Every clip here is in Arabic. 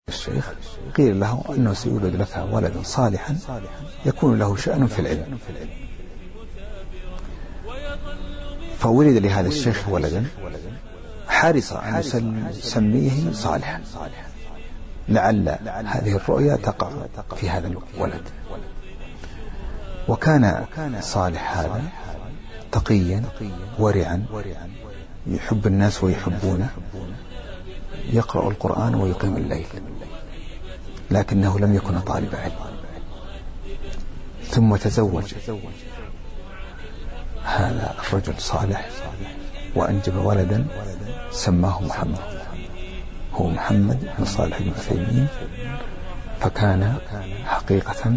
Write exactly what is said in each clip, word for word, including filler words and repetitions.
الشيخ قيل له أنه سيولد لك ولدا صالحا يكون له شأن في العلم، فولد لهذا الشيخ ولدا حارص أن يسميه صالحا لعل هذه الرؤيا تقع في هذا الولد. وكان صالح هذا تقيا ورعا يحب الناس ويحبونه، يقرأ القرآن ويقيم الليل، لكنه لم يكن طالب علم. ثم تزوج هذا الرجل صالح وأنجب ولدا سماه محمد، هو محمد بن صالح بن عثيمين، فكان حقيقة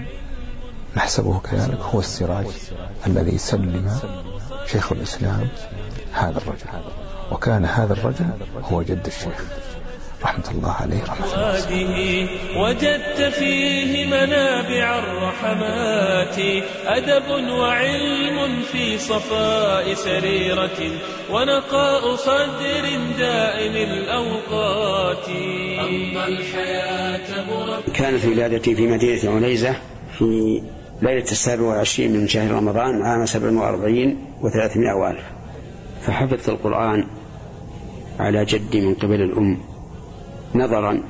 نحسبه كذلك هو السراج الذي سلم شيخ الإسلام هذا الرجل، وكان هذا الرجل هو جد الشيخ رحمة الله عليه رحمة الله. وجدت فيه منابع الرحمات، أدب وعلم في صفاء سريرة، ونقاء صدر دائم الأوقات. أما الحياة مرتبة. كانت ولادتي في مدينة عنيزة في ليلة السابع والعشرين من شهر رمضان عام سبع وأربعين وثلاثمائة وألف، فحفظت القرآن على جدي من قبل الأم نظرا،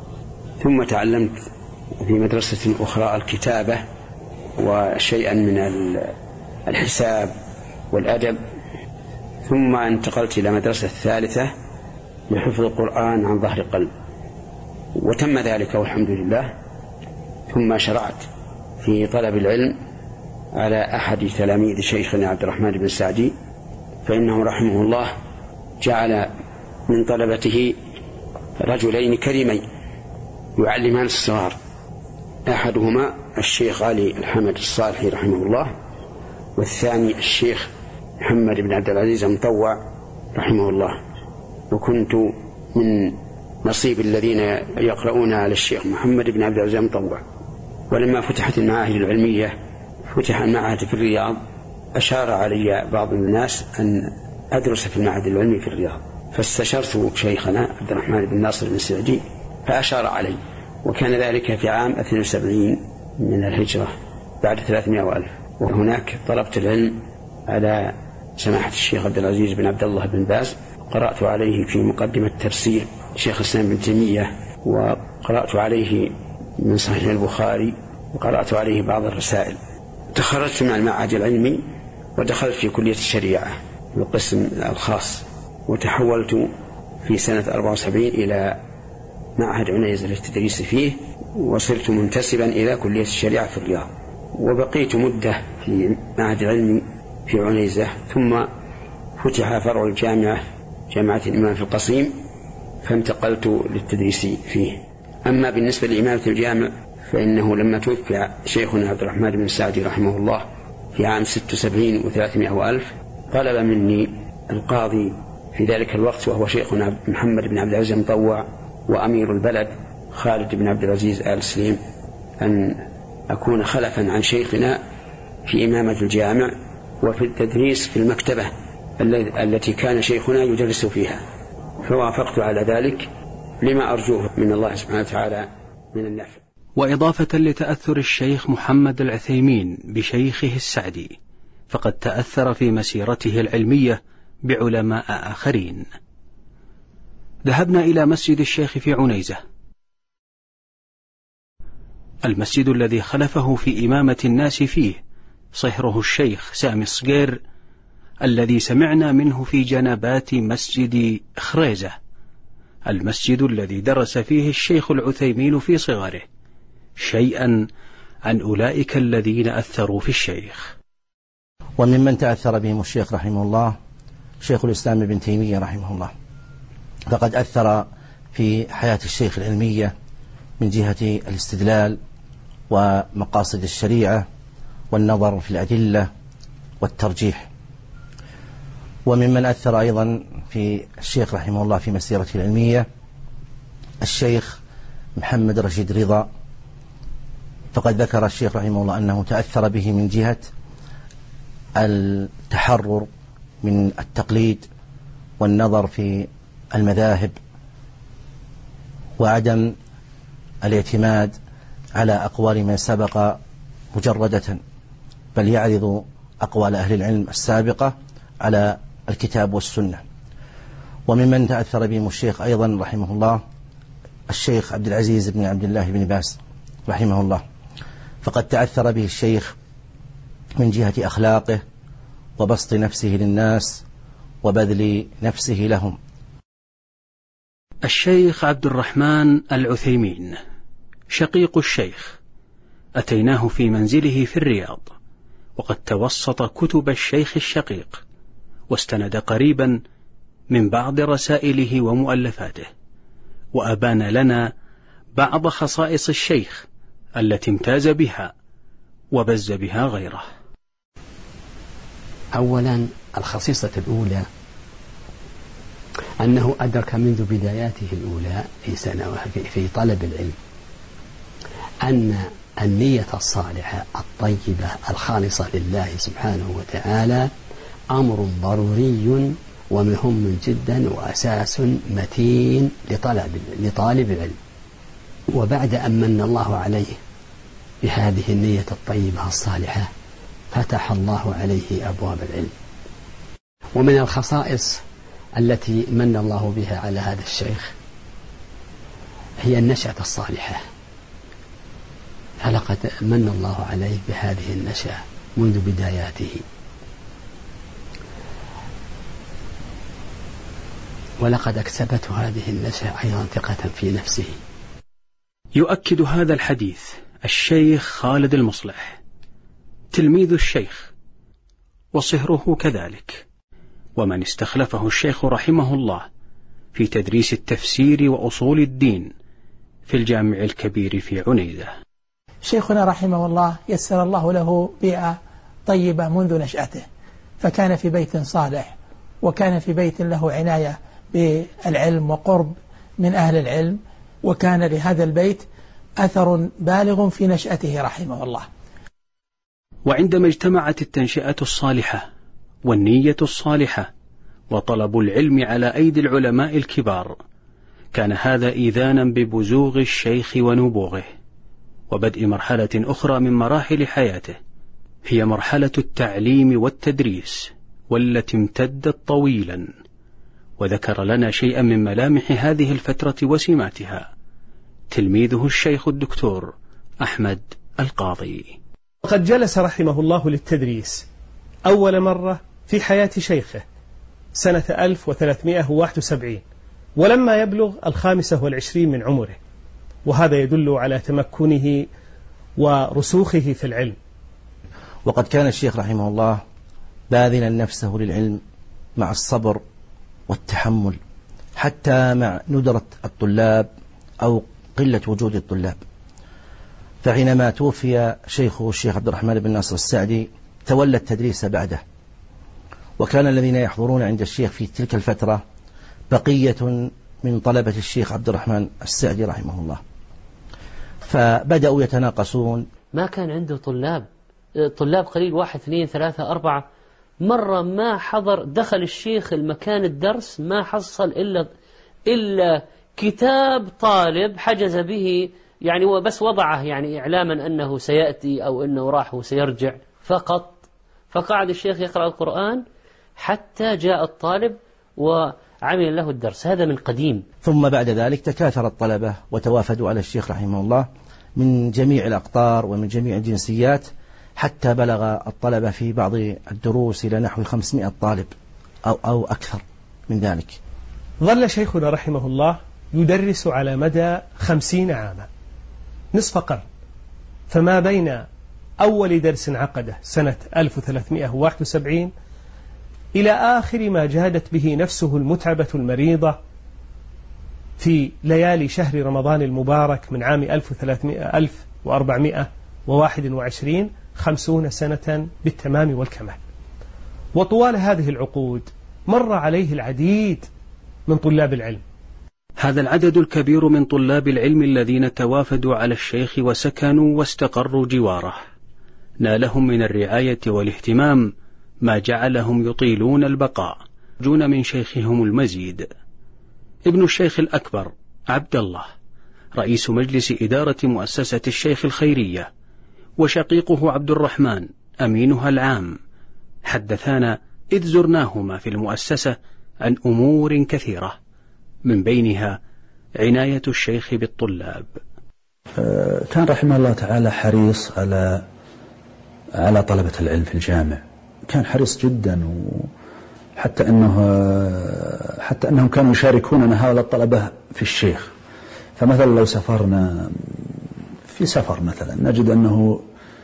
ثم تعلمت في مدرسة أخرى الكتابة وشيئا من الحساب والأدب، ثم انتقلت إلى مدرسة ثالثة لحفظ القرآن عن ظهر قلب، وتم ذلك والحمد لله. ثم شرعت في طلب العلم على أحد تلاميذ شيخنا عبد الرحمن بن سعدي، فإنه رحمه الله جعل من طلبته رجلين كريمين يعلمان الصغار، أحدهما الشيخ علي الحمد الصالحي رحمه الله، والثاني الشيخ محمد بن عبد العزيز المطوع رحمه الله. وكنت من نصيب الذين يقرؤون على الشيخ محمد بن عبد العزيز المطوع. ولما فتحت المعاهد العلمية، فتح المعهد في الرياض، أشار علي بعض الناس أن أدرس في المعهد العلمي في الرياض، فاستشرت شيخنا عبد الرحمن بن ناصر بن سعدي فأشار علي، وكان ذلك في عام اثنين وسبعين من الهجرة بعد ثلاثمائة وألف. وهناك طلبت العلم على سماحة الشيخ عبد العزيز بن عبد الله بن باز، قرأت عليه في مقدمة تفسير شيخ الإسلام ابن تيمية، وقرأت عليه من صحيح البخاري، وقرأت عليه بعض الرسائل. تخرجت مع المعهد العلمي ودخلت في كلية الشريعة القسم الخاص، وتحولت في سنة أربعة وسبعين إلى معهد عنيزة للتدريس فيه، وصرت منتسبا إلى كلية الشريعة في الرياض. وبقيت مدة في معهد العلمي في عنيزة، ثم فتح فرع الجامعة جامعة الإمام في القصيم، فانتقلت للتدريس فيه. أما بالنسبة لإمامة الجامع فإنه لما توفي شيخنا عبد الرحمن بن سعدي رحمه الله في عام ست وسبعين وثلاثمائة وألف، طلب مني القاضي في ذلك الوقت وهو شيخنا محمد بن عبد العزيز المطوع وأمير البلد خالد بن عبد العزيز آل سليم أن أكون خلفا عن شيخنا في إمامة الجامع وفي التدريس في المكتبة التي كان شيخنا يدرس فيها، فوافقت على ذلك لما أرجوه من الله سبحانه وتعالى من النفع. وإضافة لتأثر الشيخ محمد العثيمين بشيخه السعدي، فقد تأثر في مسيرته العلمية بعلماء آخرين. ذهبنا إلى مسجد الشيخ في عنيزة، المسجد الذي خلفه في إمامة الناس فيه صهره الشيخ سامي الصقير، الذي سمعنا منه في جنبات مسجد خريزة، المسجد الذي درس فيه الشيخ العثيمين في صغره شيئا عن أولئك الذين أثروا في الشيخ. وممن تأثر بهم الشيخ رحمه الله شيخ الإسلام ابن تيمية رحمه الله، فقد أثر في حياة الشيخ العلمية من جهة الاستدلال ومقاصد الشريعة والنظر في الأدلة والترجيح. وممن أثر أيضا في الشيخ رحمه الله في مسيرته العلمية الشيخ محمد رشيد رضا، فقد ذكر الشيخ رحمه الله أنه تأثر به من جهة التحرر من التقليد والنظر في المذاهب وعدم الاعتماد على أقوال من سبق مجردة، بل يعرض أقوال أهل العلم السابقة على الكتاب والسنة. وممن تأثر بهم الشيخ أيضا رحمه الله الشيخ عبد العزيز بن عبد الله بن باز رحمه الله، فقد تأثر به الشيخ من جهة أخلاقه وبسط نفسه للناس وبذل نفسه لهم. الشيخ عبد الرحمن العثيمين شقيق الشيخ، أتيناه في منزله في الرياض، وقد توسط كتب الشيخ الشقيق واستند قريبا من بعض رسائله ومؤلفاته، وأبان لنا بعض خصائص الشيخ التي امتاز بها وبز بها غيره. أولا الخصيصة الأولى أنه أدرك منذ بداياته الأولى في سنة في طلب العلم أن النية الصالحة الطيبة الخالصة لله سبحانه وتعالى أمر ضروري ومهم جدا وأساس متين لطلب لطالب العلم. وبعد أن من الله عليه بهذه النية الطيبة الصالحة فتح الله عليه أبواب العلم. ومن الخصائص التي من الله بها على هذا الشيخ هي النشأة الصالحة، فلقد من الله عليه بهذه النشأة منذ بداياته، ولقد أكسبته هذه النشأة أيضا ثقة في نفسه. يؤكد هذا الحديث الشيخ خالد المصلح تلميذ الشيخ وصهره كذلك، ومن استخلفه الشيخ رحمه الله في تدريس التفسير وأصول الدين في الجامع الكبير في عنيزة. شيخنا رحمه الله يسر الله له بيئة طيبة منذ نشأته، فكان في بيت صالح، وكان في بيت له عناية بالعلم وقرب من أهل العلم، وكان لهذا البيت أثر بالغ في نشأته رحمه الله. وعندما اجتمعت التنشئة الصالحة والنية الصالحة وطلب العلم على أيدي العلماء الكبار، كان هذا إيذانا ببزوغ الشيخ ونبوغه وبدء مرحلة أخرى من مراحل حياته، هي مرحلة التعليم والتدريس، والتي امتدت طويلا. وذكر لنا شيئا من ملامح هذه الفترة وسماتها تلميذه الشيخ الدكتور أحمد القاضي. وقد جلس رحمه الله للتدريس أول مرة في حياة شيخه سنة ألف وثلاثمائة وواحد وسبعين، ولما يبلغ الخامسة والعشرين من عمره، وهذا يدل على تمكنه ورسوخه في العلم. وقد كان الشيخ رحمه الله باذلا نفسه للعلم مع الصبر والتحمل، حتى مع ندرة الطلاب أو قلة وجود الطلاب. فحينما توفي شيخه الشيخ عبد الرحمن بن ناصر السعدي تولى التدريس بعده، وكان الذين يحضرون عند الشيخ في تلك الفترة بقية من طلبة الشيخ عبد الرحمن السعدي رحمه الله، فبدأوا يتناقصون. ما كان عنده طلاب طلاب قليل، واحد اثنين ثلاثة أربعة. مرة ما حضر، دخل الشيخ المكان الدرس ما حصل إلا إلا كتاب طالب حجز به، يعني وبس وضعه يعني إعلاما أنه سيأتي أو أنه راح وسيرجع فقط. فقعد الشيخ يقرأ القرآن حتى جاء الطالب وعمل له الدرس، هذا من قديم. ثم بعد ذلك تكاثر الطلبة وتوافدوا على الشيخ رحمه الله من جميع الأقطار ومن جميع الجنسيات، حتى بلغ الطلبة في بعض الدروس إلى نحو خمسمائة طالب أو, أو أكثر من ذلك. ظل شيخنا رحمه الله يدرس على مدى خمسين عاما، نصف قرن، فما بين أول درس عقده سنة ألف وثلاثمائة وواحد وسبعين إلى آخر ما جهدت به نفسه المتعبة المريضة في ليالي شهر رمضان المبارك من عام ألف وأربعمائة وواحد وعشرين، خمسون سنة بالتمام والكمال. وطوال هذه العقود مر عليه العديد من طلاب العلم. هذا العدد الكبير من طلاب العلم الذين توافدوا على الشيخ وسكنوا واستقروا جواره نالهم من الرعاية والاهتمام ما جعلهم يطيلون البقاء، يرجون من شيخهم المزيد. ابن الشيخ الأكبر عبد الله رئيس مجلس إدارة مؤسسة الشيخ الخيرية، وشقيقه عبد الرحمن أمينها العام، حدثانا إذ زرناهما في المؤسسة عن أمور كثيرة، من بينها عناية الشيخ بالطلاب. كان رحمه الله تعالى حريص على على طلبة العلم في الجامع، كان حريص جدا، وحتى أنه حتى أنهم كانوا يشاركوننا هؤلاء الطلبة في الشيخ. فمثلا لو سافرنا في سفر مثلا نجد أنه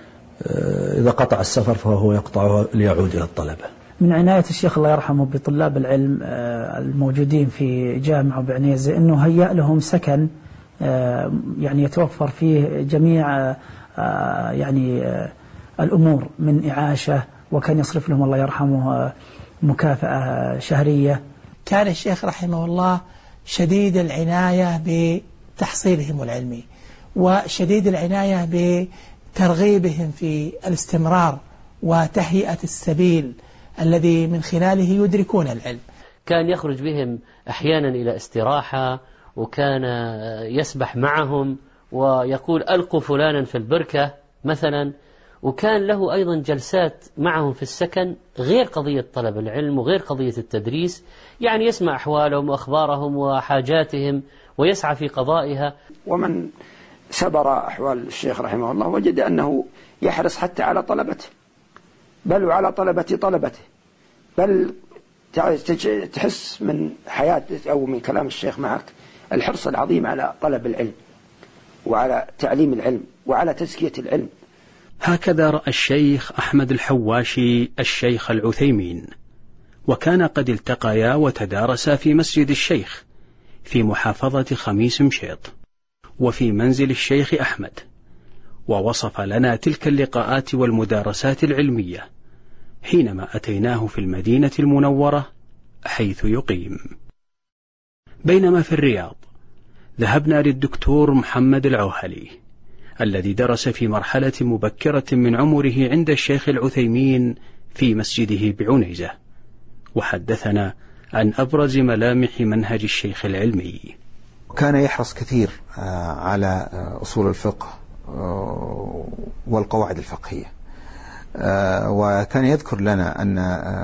إذا قطع السفر فهو يقطعه ليعود إلى الطلبة. من عناية الشيخ الله يرحمه بطلاب العلم الموجودين في جامعة بعنيزة أنه هيأ لهم سكن يعني يتوفر فيه جميع يعني الأمور من إعاشة، وكان يصرف لهم الله يرحمه مكافأة شهرية. كان الشيخ رحمه الله شديد العناية بتحصيلهم العلمي، وشديد العناية بترغيبهم في الاستمرار وتهيئة السبيل الذي من خلاله يدركون العلم. كان يخرج بهم أحيانا إلى استراحة، وكان يسبح معهم ويقول ألقوا فلانا في البركة مثلا. وكان له أيضا جلسات معهم في السكن غير قضية طلب العلم وغير قضية التدريس، يعني يسمع أحوالهم وأخبارهم وحاجاتهم ويسعى في قضائها. ومن سبر أحوال الشيخ رحمه الله وجد أنه يحرص حتى على طلبته، بل وعلى طلبة طلبته، بل تحس من حياته أو من كلام الشيخ معك الحرص العظيم على طلب العلم وعلى تعليم العلم وعلى تزكية العلم. هكذا رأى الشيخ أحمد الحواشي الشيخ العثيمين، وكان قد التقيا وتدارسا في مسجد الشيخ في محافظة خميس مشيط وفي منزل الشيخ أحمد، ووصف لنا تلك اللقاءات والمدارسات العلمية حينما أتيناه في المدينة المنورة حيث يقيم. بينما في الرياض ذهبنا للدكتور محمد العوهلي الذي درس في مرحلة مبكرة من عمره عند الشيخ العثيمين في مسجده بعنيزة، وحدثنا عن أبرز ملامح منهج الشيخ العلمي. كان يحرص كثير على أصول الفقه والقواعد الفقهية، وكان يذكر لنا أن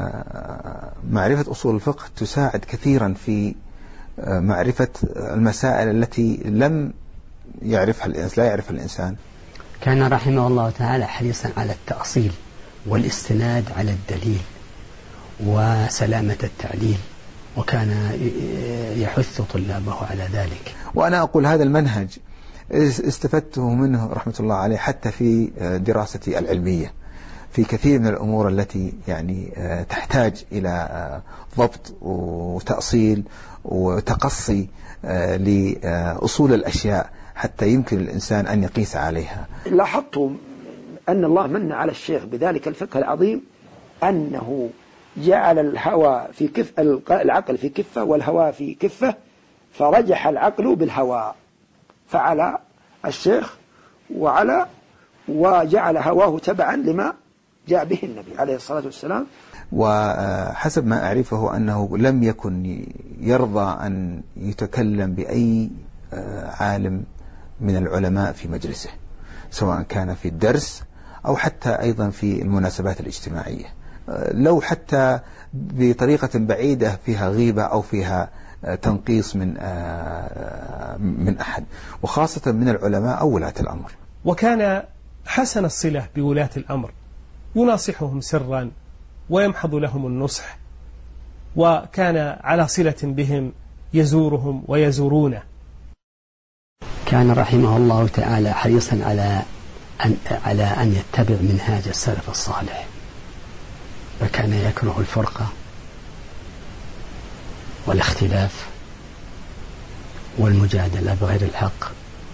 معرفة أصول الفقه تساعد كثيرا في معرفة المسائل التي لم يعرفها الإنسان لا يعرفها الإنسان. كان رحمه الله تعالى حريصا على التأصيل والاستناد على الدليل وسلامة التعليل، وكان يحث طلابه على ذلك. وأنا أقول هذا المنهج استفدته منه رحمة الله عليه حتى في دراستي العلمية في كثير من الأمور التي يعني تحتاج إلى ضبط وتأصيل وتقصي لأصول الأشياء حتى يمكن الإنسان أن يقيس عليها. لاحظتم أن الله من على الشيخ بذلك الفقه العظيم أنه جعل الهوى في كف العقل في كفة والهوى في كفة، فرجح العقل بالهوى، فعلى الشيخ وعلى وجعل هواه تبعا لما جاء به النبي عليه الصلاة والسلام. وحسب ما أعرفه أنه لم يكن يرضى أن يتكلم بأي عالم من العلماء في مجلسه، سواء كان في الدرس أو حتى أيضا في المناسبات الاجتماعية، لو حتى بطريقة بعيدة فيها غيبة أو فيها تنقيص من من أحد، وخاصة من العلماء أو ولاة الأمر. وكان حسن الصلة بولاة الأمر، يناصحهم سرا ويمحض لهم النصح، وكان على صلة بهم يزورهم ويزورونه. كان رحمه الله تعالى حريصا على أن, على أن يتبع منهاج السلف الصالح، فكان يكره الفرقة والاختلاف والمجادلة بغير الحق،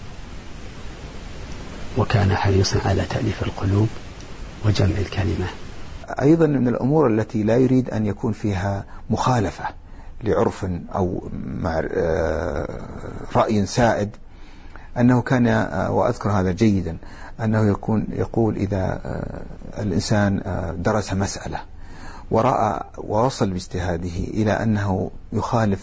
وكان حريصا على تأليف القلوب وجمع الكلمة. أيضا من الأمور التي لا يريد أن يكون فيها مخالفة لعرف أو مع رأي سائد، أنه كان، وأذكر هذا جيدا، أنه يكون يقول إذا الإنسان درس مسألة ورأى ووصل باجتهاده إلى أنه يخالف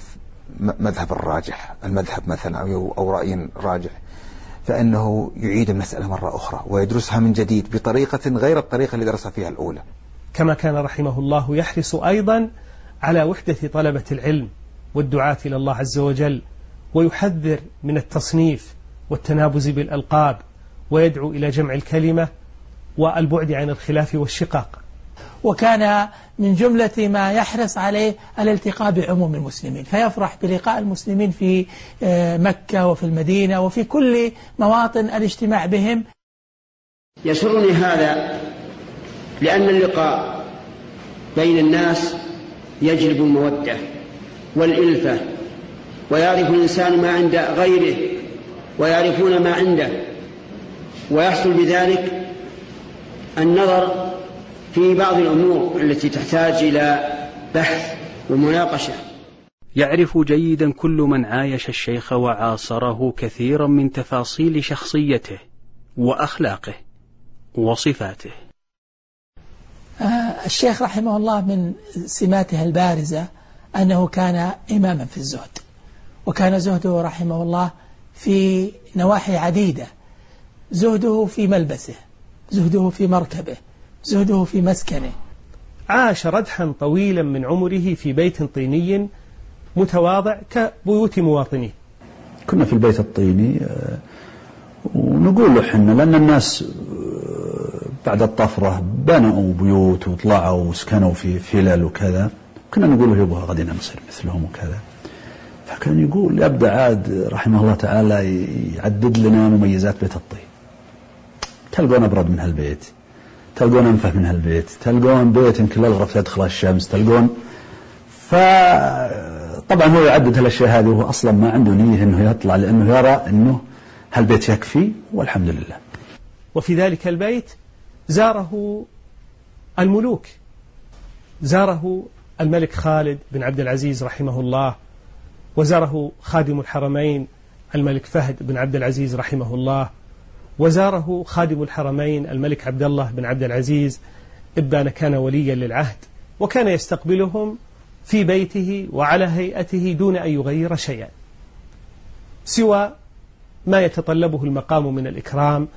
مذهب الراجح المذهب مثلا أو, أو رأي راجح، فإنه يعيد المسألة مرة أخرى ويدرسها من جديد بطريقة غير الطريقة اللي درس فيها الأولى. كما كان رحمه الله يحرص أيضا على وحدة طلبة العلم والدعاة إلى الله عز وجل، ويحذر من التصنيف والتنابز بالألقاب، ويدعو إلى جمع الكلمة والبعد عن الخلاف والشقاق. وكان من جملة ما يحرص عليه الالتقاء بعموم المسلمين، فيفرح بلقاء المسلمين في مكة وفي المدينة وفي كل مواطن الاجتماع بهم. يسرني هذا لأن اللقاء بين الناس يجلب المودة والإلفة، ويعرف الإنسان ما عند غيره ويعرفون ما عنده، ويحصل بذلك النظر في بعض الأمور التي تحتاج إلى بحث ومناقشة. يعرف جيدا كل من عايش الشيخ وعاصره كثيرا من تفاصيل شخصيته وأخلاقه وصفاته. آه الشيخ رحمه الله من سماته البارزة أنه كان إماما في الزهد، وكان زهده رحمه الله في نواحي عديدة، زهده في ملبسه، زهده في مركبه، زهده في مسكنه. عاش ردحا طويلا من عمره في بيت طيني متواضع كبيوت مواطنيه. كنا في البيت الطيني ونقول له حنا، لأن الناس بعد الطفرة بنوا بيوت وطلعوا وسكنوا في فلل وكذا، كنا نقول له يبغى غدنا نصير مثلهم وكذا. فكان يقول يبدأ عاد رحمه الله تعالى يعدد لنا مميزات بيت الطين. تلقون أبرد من هالبيت، تلقون أنفه من هالبيت، تلقون بيت يمكن الغرف تدخل الشمس، تلقون. فطبعا هو يعدد هالأشياء هذه وهو أصلا ما عنده نية أنه يطلع، لأنه يرى أنه هالبيت يكفي والحمد لله. وفي ذلك البيت زاره الملوك، زاره الملك خالد بن عبد العزيز رحمه الله، وزاره خادم الحرمين الملك فهد بن عبد العزيز رحمه الله، وزاره خادم الحرمين الملك عبد الله بن عبد العزيز إبان كان وليا للعهد، وكان يستقبلهم في بيته وعلى هيئته دون أن يغير شيئا سوى ما يتطلبه المقام من الإكرام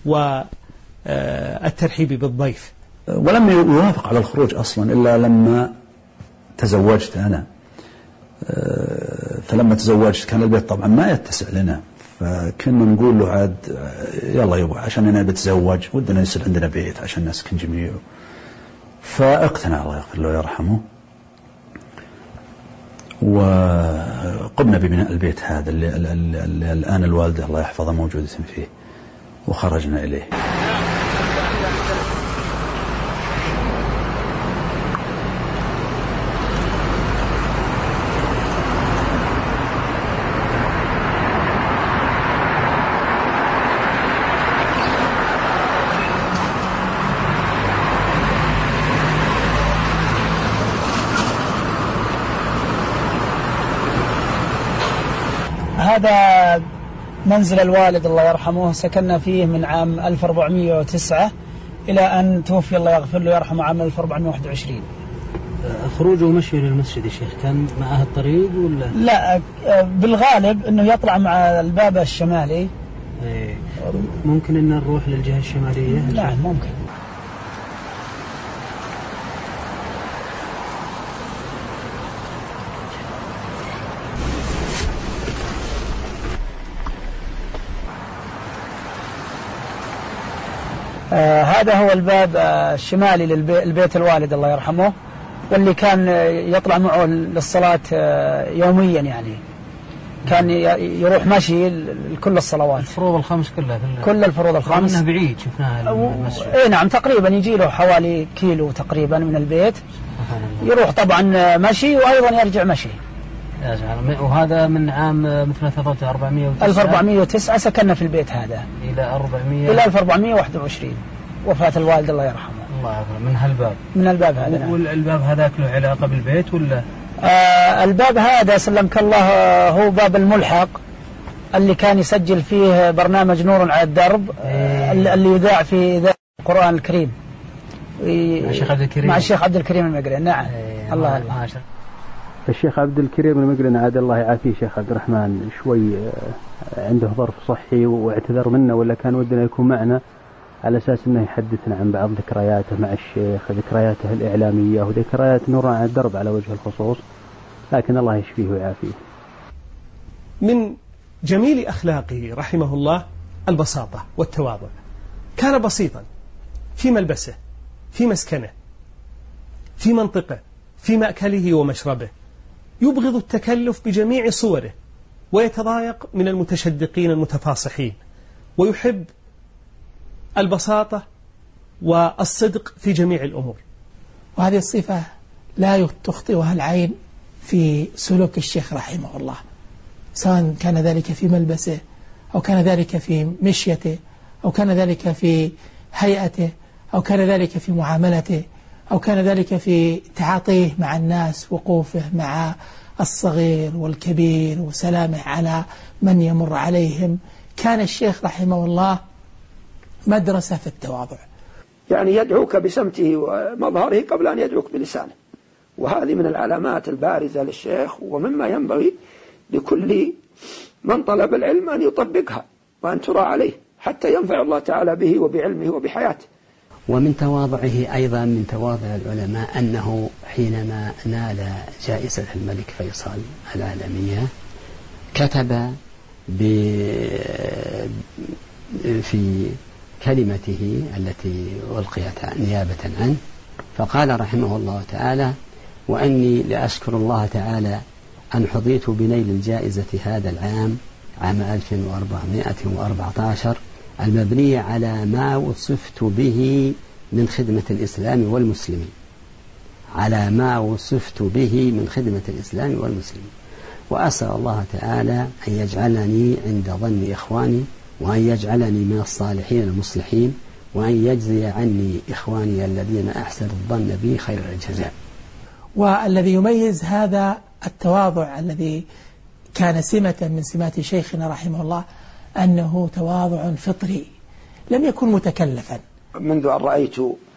والترحيب بالضيف. ولم يوافق على الخروج أصلا إلا لما تزوجت أنا. فلما تزوجت كان البيت طبعا ما يتسع لنا، فكنا نقول له عاد يلا يبغى عشان أنا بتزوج ودنا يصير عندنا بيت عشان نسكن جميع. فاقتنع الله يغفر له ويرحمه، وقمنا ببناء البيت هذا اللي, اللي, اللي الآن الوالدة الله يحفظها موجودة فيه، وخرجنا إليه. هذا منزل الوالد الله يرحمه، سكننا فيه من عام ألف وأربعمائة وتسعة إلى أن توفي الله يغفر له ويرحمه عام ألف وأربعمائة وواحد وعشرين. خروجه ومشيه للمسجد يا شيخ كان معه الطريق ولا؟ لا، بالغالب أنه يطلع مع الباب الشمالي. ايه ممكن أن نروح للجهة الشمالية؟ نعم ممكن. آه هذا هو الباب آه الشمالي للبيت الوالد الله يرحمه، واللي كان يطلع معه للصلاة آه يوميا، يعني كان يروح ماشي لكل الصلوات، الفروض الخمس كلها، كل الفروض الخمس. انه بعيد شفناها المسجد. اي نعم، تقريبا يجي له حوالي كيلو تقريبا من البيت، يروح طبعا مشي وأيضا يرجع مشي. وهذا من عام مثل تفضلت أربعمائة وتسعة ألف وأربعمائة وتسعة سكننا في البيت هذا إلى أربعمائة إلى ألف وأربعمائة وواحد وعشرين وفاة الوالد الله يرحمه. الله يرحمه. من هالباب من الباب هذا. نعم. والباب هذاك له علاقة بالبيت ولا؟ آه الباب هذا سلمك الله هو باب الملحق اللي كان يسجل فيه برنامج نور على الدرب. إيه. اللي يذاع في إذاعة القرآن الكريم مع الشيخ عبد الكريم مع الشيخ عبد الكريم المقري. نعم. إيه. الله الله. الشيخ عبد الكريم المقرن عاد الله يعافيه شيخ عبد الرحمن شوي عنده ظرف صحي واعتذر منا، ولا كان ودنا يكون معنا على أساس أنه يحدثنا عن بعض ذكرياته مع الشيخ، ذكرياته الإعلامية وذكريات نور على الدرب على وجه الخصوص، لكن الله يشفيه ويعافيه. من جميل أخلاقه رحمه الله البساطة والتواضع. كان بسيطا في ملبسه، في مسكنه، في منطقه، في مأكله ومشربه، يبغض التكلف بجميع صوره، ويتضايق من المتشدقين المتفاصحين، ويحب البساطة والصدق في جميع الأمور. وهذه الصفة لا تخطئها العين في سلوك الشيخ رحمه الله، سواء كان ذلك في ملبسه أو كان ذلك في مشيته أو كان ذلك في هيئته أو كان ذلك في معاملته أو كان ذلك في تعاطيه مع الناس، وقوفه مع الصغير والكبير وسلامه على من يمر عليهم. كان الشيخ رحمه الله مدرسة في التواضع، يعني يدعوك بسمته ومظهره قبل أن يدعوك بلسانه، وهذه من العلامات البارزة للشيخ، ومما ينبغي لكل من طلب العلم أن يطبقها وأن ترى عليه حتى ينفع الله تعالى به وبعلمه وبحياته. ومن تواضعه أيضا من تواضع العلماء أنه حينما نال جائزة الملك فيصل العالمية كتب في كلمته التي ألقيت نيابة عنه، فقال رحمه الله تعالى: وأني لأشكر الله تعالى أن حظيت بنيل الجائزة هذا العام عام ألف وأربعمائة وأربعة عشر المبنية على ما وصفت به من خدمة الإسلام والمسلمين، على ما وصفت به من خدمة الإسلام والمسلمين، وأسأل الله تعالى أن يجعلني عند ظن إخواني، وأن يجعلني من الصالحين المصلحين، وأن يجزي عني إخواني الذين أحسنوا الظن بي خير الجزاء. والذي يميز هذا التواضع الذي كان سمة من سمات شيخنا رحمه الله أنه تواضع فطري لم يكن متكلفا. منذ أن رأيت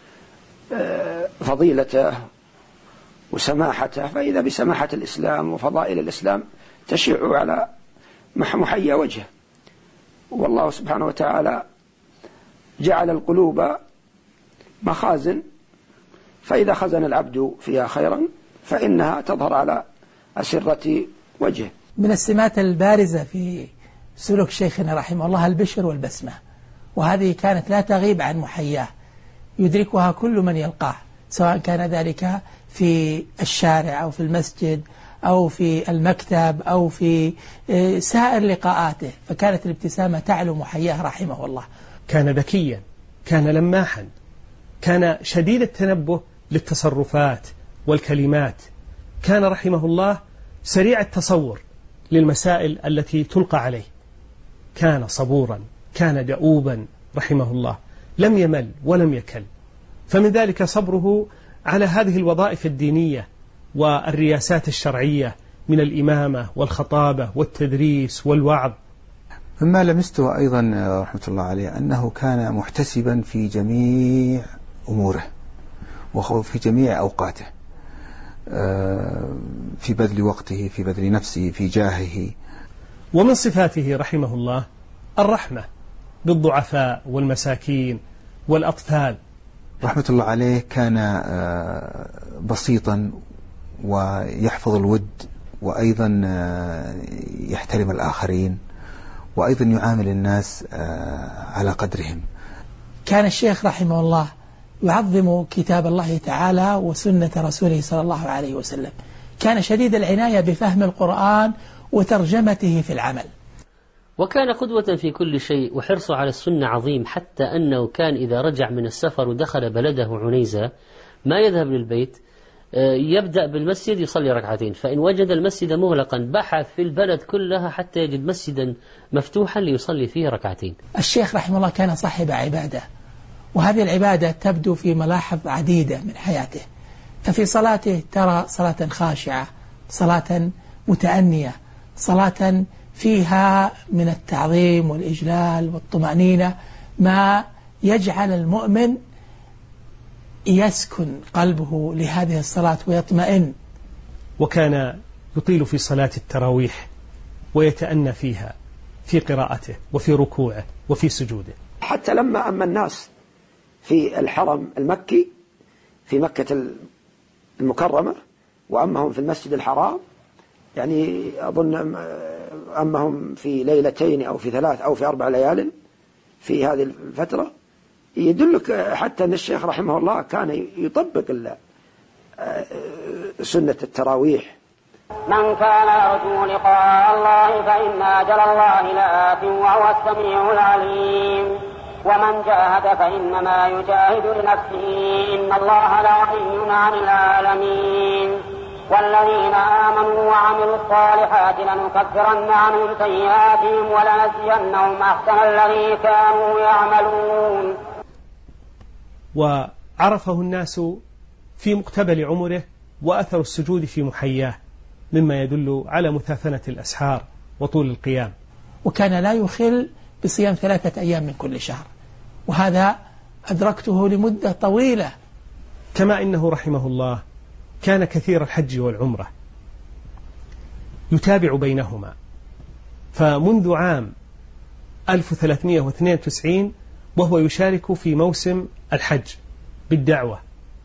فضيلته وسماحته، فإذا بسماحة الإسلام وفضائل الإسلام تشيع على محيا وجهه، والله سبحانه وتعالى جعل القلوب مخازن، فإذا خزن العبد فيها خيرا فإنها تظهر على أسرة وجهه. من السمات البارزة في سلوك شيخنا رحمه الله البشر والبسمة، وهذه كانت لا تغيب عن محياه، يدركها كل من يلقاه، سواء كان ذلك في الشارع أو في المسجد أو في المكتب أو في سائر لقاءاته، فكانت الابتسامة تعلو محياه رحمه الله. كان ذكيا، كان لماحا، كان شديد التنبه للتصرفات والكلمات، كان رحمه الله سريع التصور للمسائل التي تلقى عليه، كان صبورا، كان دؤوبا رحمه الله، لم يمل ولم يكل. فمن ذلك صبره على هذه الوظائف الدينية والرياسات الشرعية من الإمامة والخطابة والتدريس والوعظ. مما لمسته أيضا رحمة الله عليه أنه كان محتسبا في جميع أموره وفي جميع أوقاته، في بذل وقته، في بذل نفسه، في جاهه. ومن صفاته رحمه الله الرحمة بالضعفاء والمساكين والأطفال. رحمة الله عليه كان بسيطا ويحفظ الود، وأيضا يحترم الآخرين، وأيضا يعامل الناس على قدرهم. كان الشيخ رحمه الله يعظم كتاب الله تعالى وسنة رسوله صلى الله عليه وسلم، كان شديد العناية بفهم القرآن وترجمته في العمل، وكان قدوة في كل شيء، وحرصه على السنة عظيم، حتى أنه كان إذا رجع من السفر ودخل بلده عنيزة ما يذهب للبيت، يبدأ بالمسجد يصلي ركعتين، فإن وجد المسجد مغلقا بحث في البلد كلها حتى يجد مسجدا مفتوحا ليصلي فيه ركعتين. الشيخ رحمه الله كان صاحب عبادة، وهذه العبادة تبدو في ملاحظ عديدة من حياته، ففي صلاته ترى صلاة خاشعة، صلاة متأنية، صلاة فيها من التعظيم والإجلال والطمأنينة ما يجعل المؤمن يسكن قلبه لهذه الصلاة ويطمئن وكان يطيل في صلاة التراويح ويتأنى فيها في قراءته وفي ركوعه وفي سجوده. حتى لما أما الناس في الحرم المكي في مكة المكرمة وأمهم في المسجد الحرام، يعني أظن أمهم في ليلتين أو في ثلاث أو في أربع ليال في هذه الفترة، يدلك حتى أن الشيخ رحمه الله كان يطبق سنة التراويح. من كان يرجو لقاء الله فإن أجل الله لآت وهو السميع العليم، ومن جاهد فإنما يجاهد لنفسه إن الله لغني عن العالمين. والذين آمنوا وعملوا الصالحات لنكفرن عنهم سيئاتهم ولنجزينهم أحسن الذي كانوا يعملون. وعرفه الناس في مقتبل عمره وأثر السجود في محياه، مما يدل على مثافنة الأسحار وطول القيام. وكان لا يخل بصيام ثلاثة أيام من كل شهر، وهذا أدركته لمدة طويلة. كما إنه رحمه الله كان كثير الحج والعمرة يتابع بينهما، فمنذ عام ألف وثلاثمائة واثنين وتسعين وهو يشارك في موسم الحج بالدعوة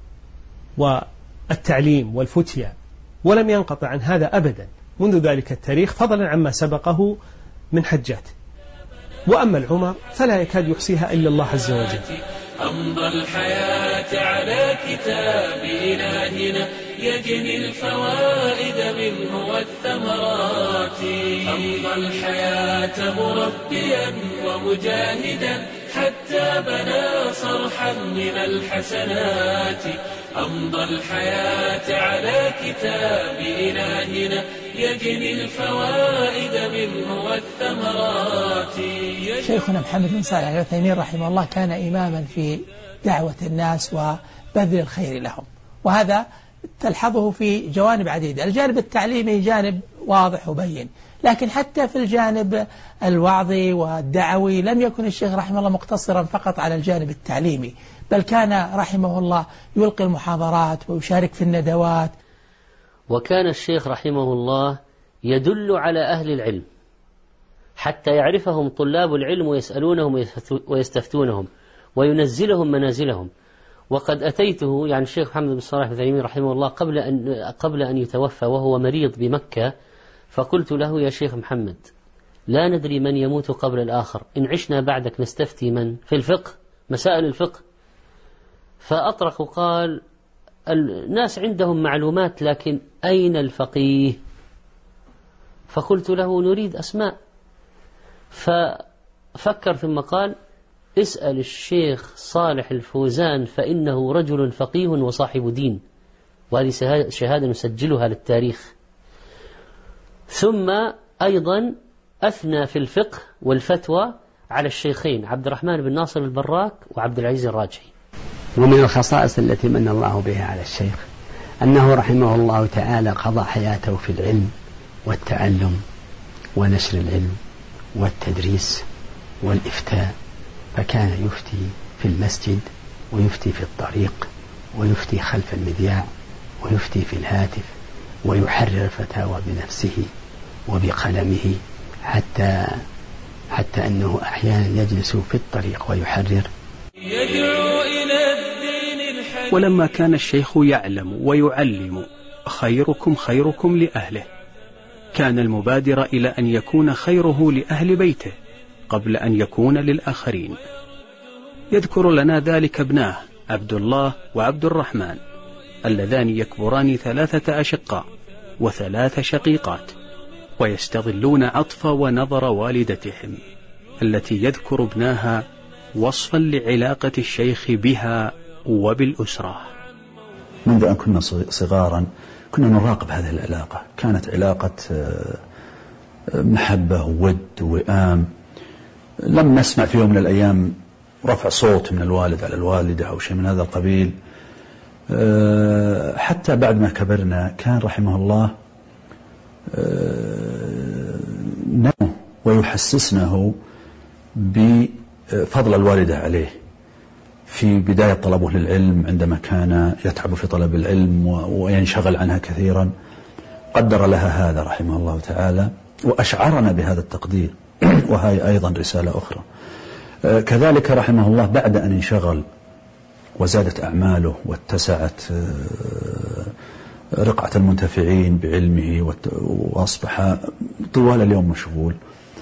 والتعليم والفتية، ولم ينقطع عن هذا أبدا منذ ذلك التاريخ، فضلا عما سبقه من حجات. وأما العمر فلا يكاد يحصيها إلا الله عز وجل. أمضى الحياة على كتاب إلهنا يجني الفوائد منه والثمرات. أمضى الحياة مربيا ومجاهدا حتى بنى صرحا من الحسنات. أمضى الحياة على كتاب إلهنا يجني الفوائد منه والثمرات. شيخنا محمد بن صالح العثيمين رحمه الله كان إماما في دعوة الناس وبذل الخير لهم، وهذا تلحظه في جوانب عديدة. الجانب التعليمي جانب واضح وبين، لكن حتى في الجانب الوعظي والدعوي لم يكن الشيخ رحمه الله مقتصرا فقط على الجانب التعليمي، بل كان رحمه الله يلقي المحاضرات ويشارك في الندوات. وكان الشيخ رحمه الله يدل على أهل العلم حتى يعرفهم طلاب العلم ويسألونهم ويستفتونهم وينزلهم منازلهم. وقد أتيته يعني الشيخ محمد بن صالح العثيمين رحمه الله قبل أن, قبل أن يتوفى وهو مريض بمكة، فقلت له يا شيخ محمد لا ندري من يموت قبل الآخر، إن عشنا بعدك نستفتي من في الفقه مسائل الفقه. فأطرق وقال الناس عندهم معلومات لكن أين الفقيه؟ فقلت له نريد أسماء. ففكر ثم قال اسأل الشيخ صالح الفوزان فإنه رجل فقيه وصاحب دين، وهذه شهادة نسجلها للتاريخ. ثم أيضا أثنى في الفقه والفتوى على الشيخين عبد الرحمن بن ناصر البراك وعبد العزيز الراجحي. ومن الخصائص التي من الله بها على الشيخ أنه رحمه الله تعالى قضى حياته في العلم والتعلم ونشر العلم والتدريس والإفتاء، فكان يفتي في المسجد ويفتي في الطريق ويفتي خلف المذياع ويفتي في الهاتف ويحرر الفتاوى بنفسه وبقلمه، حتى حتى أنه أحيانا يجلس في الطريق ويحرر. يدعو إلى الدين الحنيف. ولما كان الشيخ يعلم ويعلم خيركم خيركم لأهله، كان المبادر إلى أن يكون خيره لأهل بيته قبل أن يكون للآخرين. يذكر لنا ذلك ابناه عبد الله وعبد الرحمن اللذان يكبران ثلاثة أشقاء وثلاث شقيقات، ويستظلون عطف ونظر والدتهم التي يذكر ابناها وصفا لعلاقة الشيخ بها وبالأسرة. منذ أن كنا صغارا كنا نراقب هذه العلاقة، كانت علاقة محبة وود ووئام. لم نسمع في يوم من الأيام رفع صوت من الوالد على الوالدة أو شيء من هذا القبيل. حتى بعد ما كبرنا كان رحمه الله نمه ويحسسنه بفضل الوالدة عليه في بداية طلبه للعلم، عندما كان يتعب في طلب العلم وينشغل عنها كثيرا. قدر لها هذا رحمه الله تعالى وأشعرنا بهذا التقدير. وهي أيضا رسالة أخرى. كذلك رحمه الله بعد أن انشغل وزادت أعماله واتسعت رقعة المنتفعين بعلمه وأصبح طوال اليوم مشغول،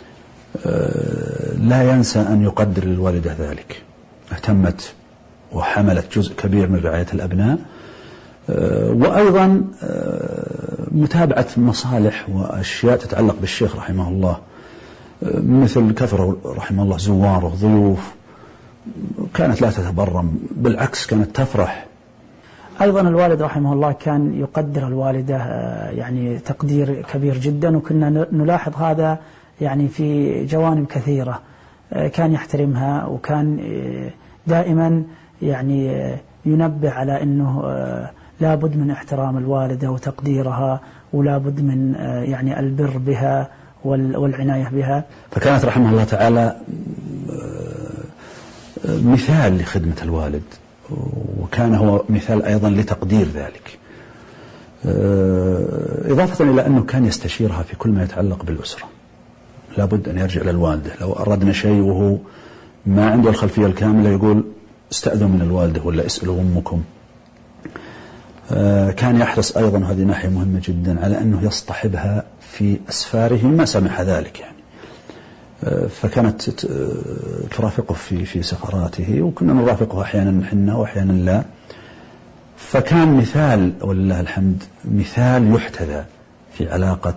لا ينسى أن يقدر للوالدة ذلك. اهتمت وحملت جزء كبير من رعاية الأبناء، وأيضا متابعة مصالح وأشياء تتعلق بالشيخ رحمه الله، مثل كثر رحمه الله زواره ضيوف، كانت لا تتبرم، بالعكس كانت تفرح. أيضا الوالد رحمه الله كان يقدر الوالدة يعني تقدير كبير جدا، وكنا نلاحظ هذا يعني في جوانب كثيرة. كان يحترمها، وكان دائما يعني ينبه على أنه لابد من احترام الوالدة وتقديرها، ولابد من يعني البر بها والعناية بها. فكانت رحمه الله تعالى مثال لخدمة الوالد، وكان هو مثال أيضا لتقدير ذلك، إضافة إلى أنه كان يستشيرها في كل ما يتعلق بالأسرة. لابد أن يرجع للوالدة لو أردنا شيء وهو ما عنده الخلفية الكاملة، يقول استأذوا من الوالدة ولا اسألوا أمكم. كان يحرص أيضا، هذه ناحية مهمة جدا، على أنه يصطحبها في أسفاره ما سمح ذلك يعني. فكانت ترافقه في في سفراته، وكنا نرافقه أحيانا نحن وأحيانا لا. فكان مثال ولله الحمد، مثال يحتذى في علاقة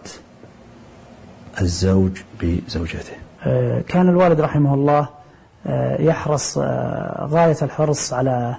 الزوج بزوجته. كان الوالد رحمه الله يحرص غاية الحرص على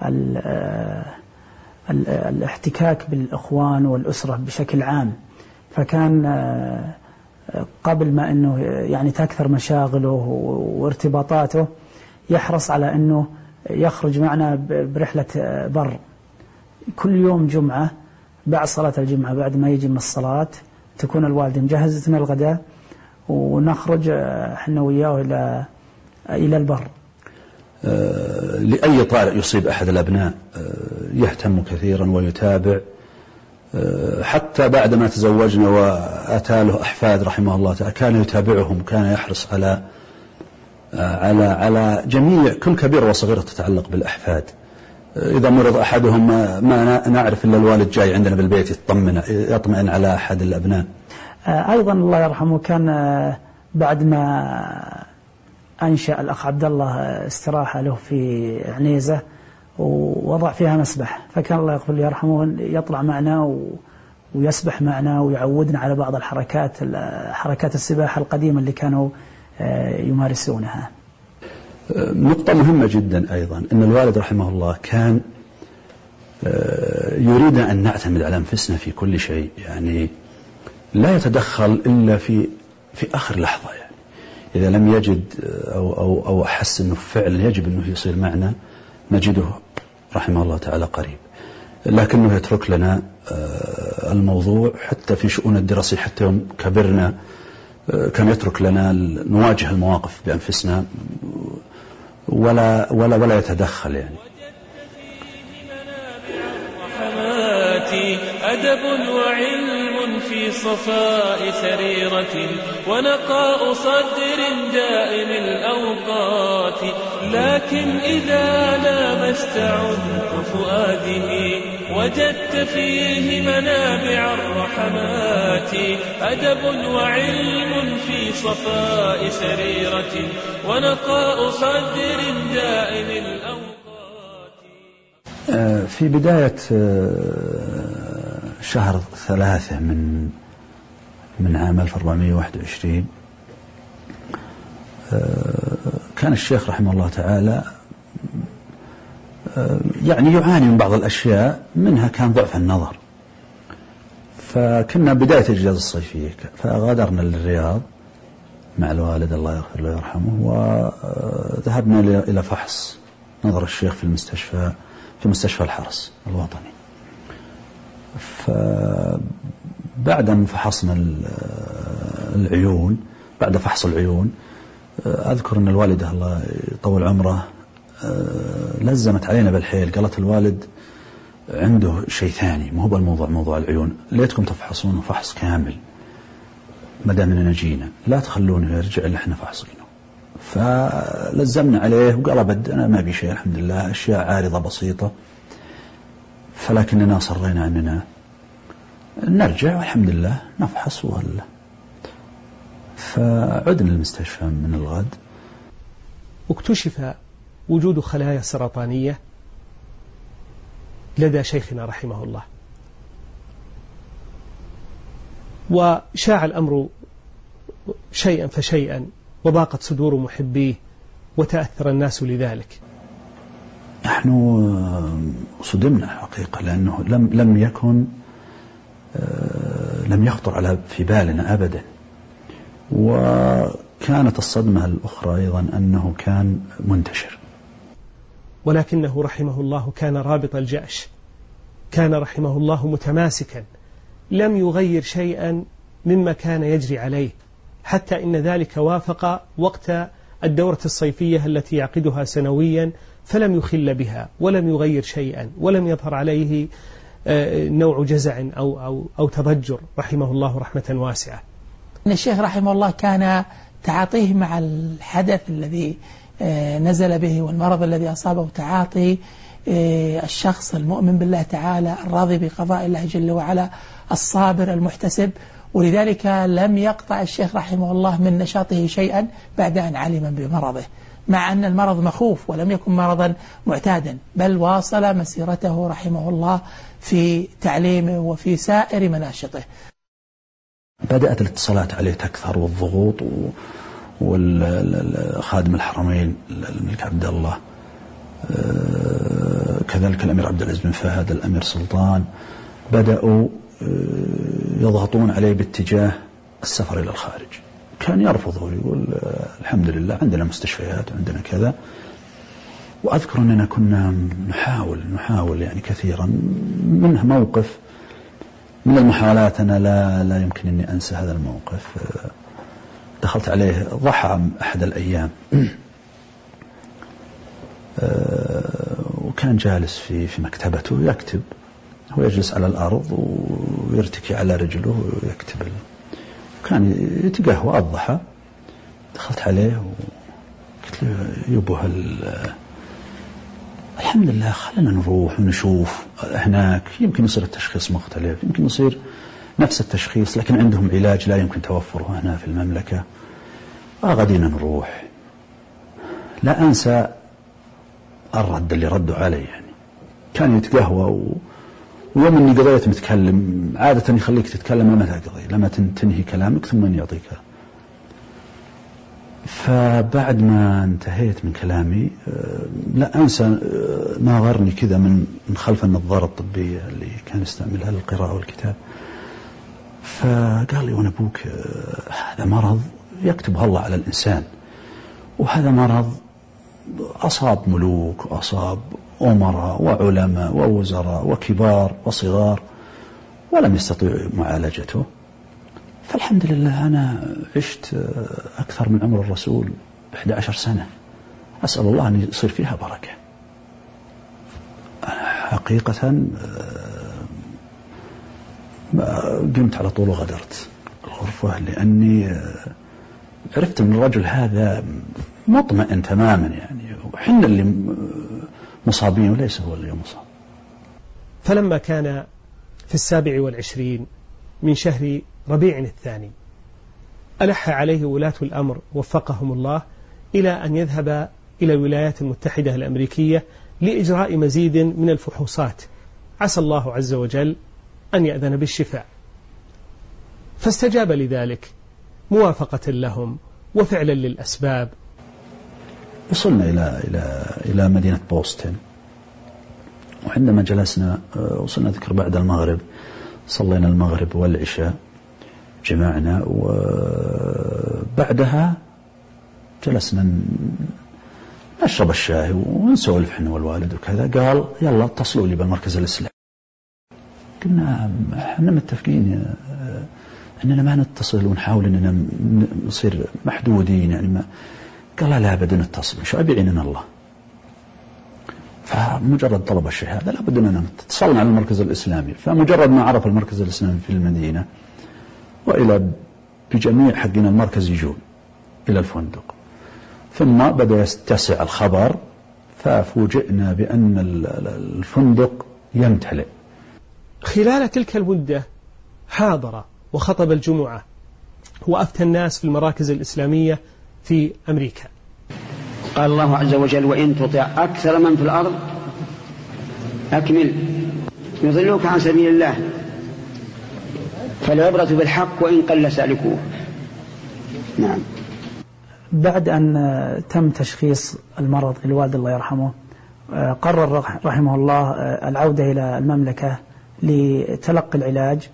الاحتكاك بالإخوان والأسرة بشكل عام. فكان قبل ما أنه يعني تكثر مشاغله وارتباطاته يحرص على أنه يخرج معنا برحلة بر كل يوم جمعة بعد صلاة الجمعة، بعد ما يجي من الصلاة تكون الوالدة مجهزة لنا الغداء، ونخرج احنا وياه إلى إلى البر. أه لأي طارئ يصيب أحد الأبناء أه يهتم كثيرا ويتابع، أه حتى بعد ما تزوجنا وأتى له أحفاد رحمه الله تعالى كان يتابعهم، كان يحرص على على على جميع كل كبيرة وصغيرة تتعلق بالأحفاد. إذا مرض أحدهم ما نعرف إلا الوالد جاي عندنا بالبيت يطمن يطمئن على أحد الأبناء. أيضا الله يرحمه كان بعد ما أنشأ الأخ عبد الله استراحة له في عنيزة ووضع فيها مسبح، فكان الله يغفر له يرحمه يطلع معنا ويسبح معنا ويعودنا على بعض الحركات حركات السباحة القديمة اللي كانوا يمارسونها. نقطة مهمة جدا أيضا أن الوالد رحمه الله كان يريد أن نعتمد على أنفسنا في كل شيء، يعني لا يتدخل إلا في في آخر لحظة، يعني إذا لم يجد أو أو أو أحس أنه فعلا يجب أنه يصير معنا نجده رحمه الله تعالى قريب، لكنه يترك لنا الموضوع حتى في شؤون الدراسية. حتى يوم كبرنا كان يترك لنا نواجه المواقف بأنفسنا ولا ولا ولا يتدخل يعني. أدب وعلم في صفاء سريرة ونقاء صدر دائم الأوقات، لكن إذا لامست عمق فؤاده وجدت فيه منابع الرحمات. أدب وعلم في صفاء سريرة ونقاء صدر دائم الأوقات. في بداية شهر ثلاثة من من عام ألف وأربعمائة وواحد وعشرين كان الشيخ رحمه الله تعالى يعني يعاني من بعض الأشياء، منها كان ضعف النظر. فكنا بداية الإجازة الصيفية فغادرنا للرياض مع الوالد الله يغفر له ويرحمه، وذهبنا إلى فحص نظر الشيخ في المستشفى في مستشفى الحرس الوطني. فبعد أن فحصنا العيون بعد فحص العيون أذكر أن الوالدة الله يطول عمره لزمت علينا بالحيل، قالت الوالد عنده شيء ثاني، مو هو بالموضوع موضوع العيون، ليتكم تفحصونه فحص كامل ما دام اننا جينا، لا تخلونه يرجع الا احنا فحصينه. فلزمنا عليه وقال ابد انا ما بي شيء الحمد لله، اشياء عارضه بسيطه، فلكننا صرينا اننا نرجع والحمد لله نفحص ولا. فعدنا للمستشفى من الغد، واكتشف وجود خلايا سرطانية لدى شيخنا رحمه الله، وشاع الأمر شيئا فشيئا، وضاقت صدور محبيه وتأثر الناس لذلك. نحن صدمنا حقيقة، لأنه لم لم يكن لم يخطر على في بالنا أبدا. وكانت الصدمة الأخرى أيضا أنه كان منتشر، ولكنه رحمه الله كان رابط الجأش، كان رحمه الله متماسكا، لم يغير شيئا مما كان يجري عليه، حتى إن ذلك وافق وقت الدورة الصيفية التي يعقدها سنويا، فلم يخل بها ولم يغير شيئا، ولم يظهر عليه نوع جزع أو, أو, أو تضجر، رحمه الله رحمة واسعة. إن الشيخ رحمه الله كان تعاطيه مع الحدث الذي نزل به والمرض الذي أصابه تعاطي الشخص المؤمن بالله تعالى، الراضي بقضاء الله جل وعلا، الصابر المحتسب، ولذلك لم يقطع الشيخ رحمه الله من نشاطه شيئا بعد أن علم بمرضه، مع أن المرض مخوف ولم يكن مرضا معتادا، بل واصل مسيرته رحمه الله في تعليمه وفي سائر مناشطه. بدأت الاتصالات عليه تكثر والضغوط، والخادم الحرمين الملك عبد الله، كذلك الأمير عبد العزيز بن فهد، الأمير سلطان، بدأوا يضغطون عليه باتجاه السفر إلى الخارج. كان يرفض ويقول الحمد لله عندنا مستشفيات وعندنا كذا. وأذكر أننا كنا نحاول نحاول يعني كثيرا، منه موقف من المحاولات أنا لا لا يمكن أني أنسى هذا الموقف. دخلت عليه ضحى أحد الأيام وكان جالس في في مكتبته يكتب، هو يجلس على الأرض ويرتكي على رجله ويكتب، كان يتقهوى الضحى. دخلت عليه وقلت له يبوه الحمد لله خلنا نروح ونشوف هناك، يمكن يصير التشخيص مختلف، يمكن يصير نفس التشخيص لكن عندهم علاج لا يمكن توفره هنا في المملكة، غادينا نروح. لا أنسى الرد اللي ردوا علي، يعني كان يتقهوى و... ويوم أني قضيت متكلم، عادة يخليك تتكلم لما تقضي، لما تنهي كلامك ثم يعطيك. فبعد ما انتهيت من كلامي لا أنسى ما غرني كذا من من خلف النظارة الطبية اللي كان يستعملها للقراءة والكتاب، فقال لي وانا أبوك هذا مرض يكتبه الله على الإنسان، وهذا مرض أصاب ملوك وأصاب أمراء وعلماء ووزراء وكبار وصغار ولم يستطيعوا معالجته، فالحمد لله أنا عشت أكثر من عمر الرسول بإحدى عشر سنة، أسأل الله أن يصير فيها بركة. أنا حقيقة قمت على طول وغدرت الغرفة، لأني عرفت أن الرجل هذا مطمئن تماما، يعني وحنا اللي مصابين وليس هو اللي مصاب. فلما كان في السابع والعشرين من شهر ربيع الثاني ألح عليه ولاة الأمر وفقهم الله إلى أن يذهب إلى الولايات المتحدة الأمريكية لإجراء مزيد من الفحوصات، عسى الله عز وجل أن يأذن بالشفاء. فاستجاب لذلك موافقة لهم وفعلا للأسباب. وصلنا إلى إلى إلى مدينة بوسطن، وعندما جلسنا وصلنا ذكر بعد المغرب، صلينا المغرب والعشاء جمعنا، وبعدها جلسنا نشرب الشاي ونسولف احنا والوالد وكذا. قال يلا اتصلوا لي بالمركز الإسلامي. قلنا احنا متفقين اننا ما نتصل ونحاول اننا نصير محدودين، يعني ما. قال لا ابدا نتصل ان شاء الله بعيننا الله. مجرد طلب الشهادة لابد أننا نتصلنا على المركز الإسلامي. فمجرد ما عرف المركز الإسلامي في المدينة وإلى بجميع حقين المركز يجون إلى الفندق، ثم بدأ يتسع الخبر ففوجئنا بأن الفندق يمتلئ. خلال تلك المدة حاضر وخطب الجمعة وأفتى الناس في المراكز الإسلامية في أمريكا. قال الله عز وجل: وإن تطع أكثر من في الأرض أكمل يضلوك عن سبيل الله فالعبرة بالحق وإن قل سالكوه. نعم. بعد أن تم تشخيص المرض للوالد الله يرحمه، قرر رحمه الله العودة إلى المملكة لتلقي العلاج،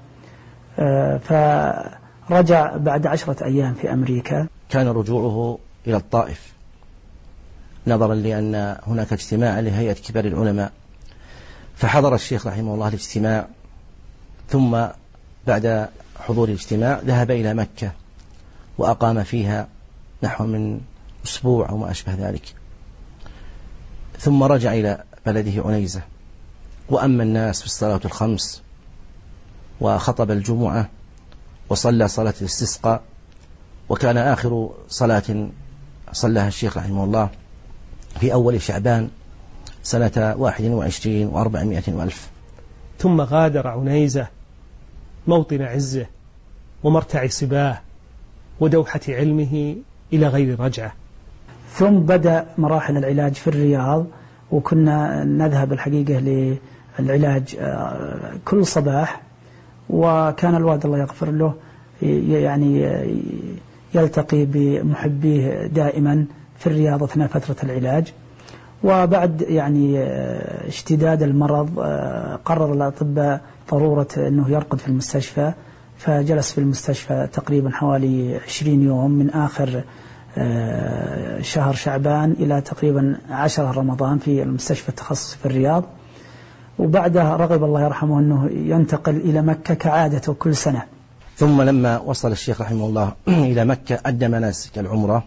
فرجع بعد عشرة أيام في أمريكا. كان رجوعه إلى الطائف نظرا لأن هناك اجتماع لهيئة كبار العلماء، فحضر الشيخ رحمه الله الاجتماع، ثم بعد حضور الاجتماع ذهب إلى مكة وأقام فيها نحو من أسبوع أو ما أشبه ذلك، ثم رجع إلى بلده عنيزة وأما الناس في الصلاة الخمس وخطب الجمعة وصلى صلاة الاستسقاء، وكان آخر صلاة صلاها الشيخ رحمه الله في أول شعبان سنة واحد وعشرين وأربعمائة وألف. ثم غادر عنيزة موطن عزه ومرتع صباه ودوحة علمه إلى غير رجعة. ثم بدأ مراحل العلاج في الرياض، وكنا نذهب الحقيقة للعلاج كل صباح، وكان الوالد الله يغفر له يعني يلتقي بمحبيه دائما في الرياض أثناء فترة العلاج. وبعد يعني اشتداد المرض قرر الأطباء ضرورة أنه يرقد في المستشفى، فجلس في المستشفى تقريبا حوالي عشرين يوم من آخر شهر شعبان إلى تقريبا عشرة رمضان في المستشفى التخصصي في الرياض. وبعدها رغب الله يرحمه أنه ينتقل إلى مكة كعادته كل سنة. ثم لما وصل الشيخ رحمه الله إلى مكة أدى مناسك العمرة،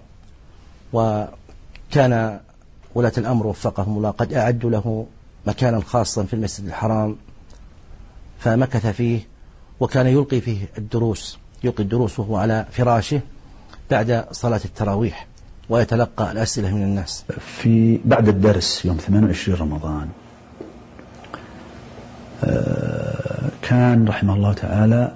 وكان ولاة الأمر وفقهم الله قد أعدوا له مكانا خاصا في المسجد الحرام فمكث فيه، وكان يلقي فيه الدروس يلقي الدروس وهو على فراشه بعد صلاة التراويح ويتلقى الأسئلة من الناس. في بعد الدرس يوم ثمانية وعشرين رمضان كان رحمه الله تعالى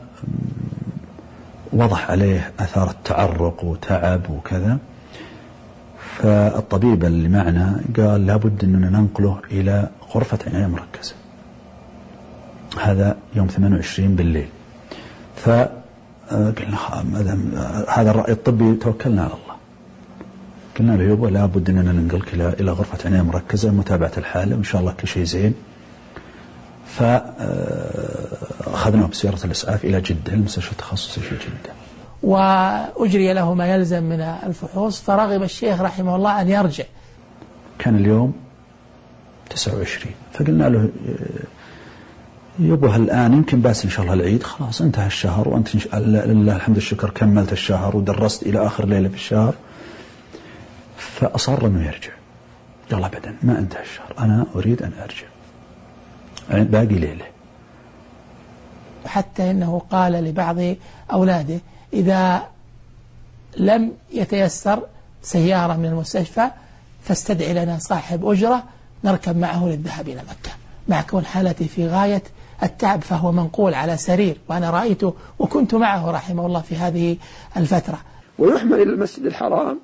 وضح عليه أثار التعرق وتعب وكذا، فالطبيب اللي معنا قال لابد أننا ننقله إلى غرفة عناية مركزة. هذا يوم ثمانية وعشرين بالليل. فقلنا هذا الرأي الطبي توكلنا على الله، قلنا له يبا لابد أننا ننقلك إلى إلى غرفة عناية مركزة متابعة الحالة وإن شاء الله كل شيء زين. فأخذناه بسيارة الإسعاف إلى جدة المستشفى التخصصي في جدة، وأجري له ما يلزم من الفحوص، فرغب الشيخ رحمه الله أن يرجع. كان اليوم تسعة وعشرين، فقلنا له يبوها الآن يمكن بس إن شاء الله العيد خلاص انتهى الشهر، وأنت لله الحمد الشكر كملت الشهر ودرست إلى آخر ليلة في الشهر. فأصر أنه يرجع، قال أبدا ما انتهى الشهر، أنا أريد أن أرجع باقي ليلة. حتى إنه قال لبعض أولاده إذا لم يتيسر سيارة من المستشفى فاستدعي لنا صاحب أجرة نركب معه للذهاب إلى مكة، مع كون حالتي في غاية التعب، فهو منقول على سرير وأنا رأيته وكنت معه رحمه الله في هذه الفترة. ويحمل إلى المسجد الحرام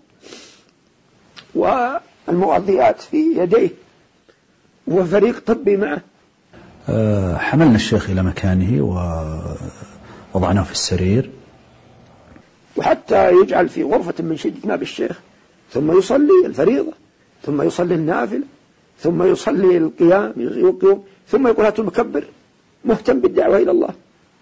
والمغذيات في يديه وفريق طبي معه. حملنا الشيخ إلى مكانه ووضعناه في السرير، وحتى يجعل في غرفة من شدة ما بالشيخ، ثم يصلي الفريضة، ثم يصلي النافلة، ثم يصلي القيام يقوم، ثم يقول هاتوا المكبر، مهتم بالدعوة إلى الله.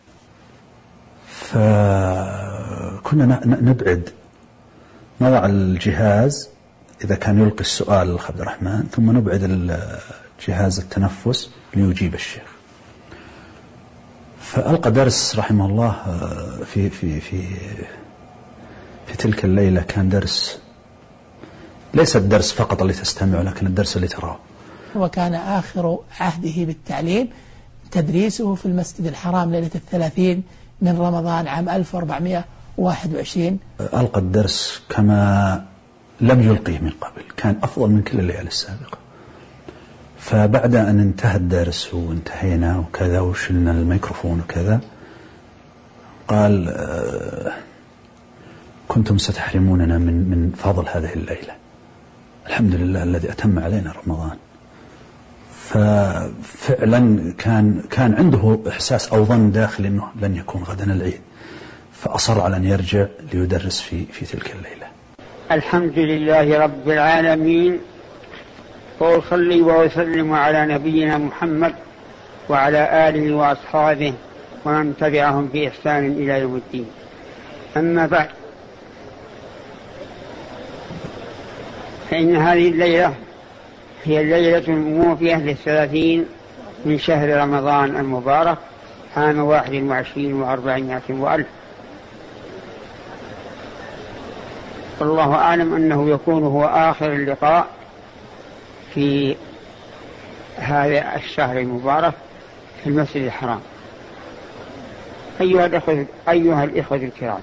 فكنا نبعد نضع الجهاز إذا كان يلقي السؤال الأخ عبد الرحمن، ثم نبعد جهاز التنفس ليجيب الشيخ. فألقى درس رحمه الله في في في في تلك الليلة، كان درس ليس الدرس فقط اللي تستمع، لكن الدرس اللي تراه. وكان آخر عهده بالتعليم تدريسه في المسجد الحرام ليلة الثلاثين من رمضان عام ألف وأربعمائة وواحد وعشرين. ألقى الدرس كما لم يلقيه من قبل، كان أفضل من كل الليالي السابقة. فبعد أن انتهى الدرس وانتهينا وكذا وشلنا الميكروفون وكذا، قال آه كنتم ستحرموننا من من فضل هذه الليلة، الحمد لله الذي أتم علينا رمضان. ففعلا كان كان عنده إحساس أو ظن داخلي أنه لن يكون غدا العيد، فأصر على أن يرجع ليدرس في في تلك الليلة. الحمد لله رب العالمين، وأصلي وأسلم على نبينا محمد وعلى آله وأصحابه ومن تبعهم بإحسان إلى يوم الدين. أما بعد، فإن هذه الليلة هي الليلة الموفية للثلاثين من شهر رمضان المبارك عام واحد وعشرين وأربعمائة وألف. والله أعلم أنه يكون هو آخر اللقاء في هذا الشهر المبارك في المسجد الحرام. أيها الإخوة, أيها الإخوة الكرام،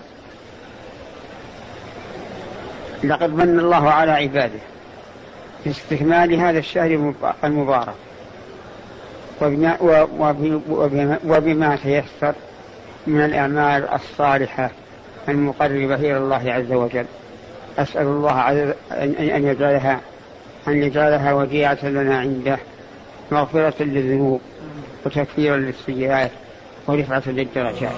لقد من الله على عباده باستكمال هذا الشهر المبارك وبما, وبما, وبما تيسر من الأعمال الصالحة المقربة إلى الله عز وجل. أسأل الله أن يجعلها أن يجعلها وديعة لنا عنده، مغفرة للذنوب وتكفيرا للسيئات ورفعة للدرجات.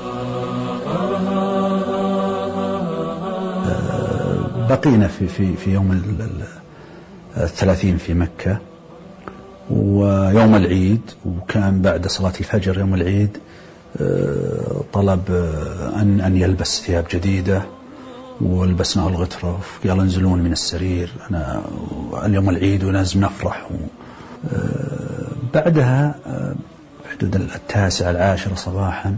بقينا في في في يوم الثلاثين في مكة ويوم العيد، وكان بعد صلاة الفجر يوم العيد طلب أن أن يلبس ثياب جديدة، ولبسناه الغترة، قال انزلون من السرير، أنا اليوم العيد ولازم نفرح. بعدها حدود التاسعة العاشرة صباحا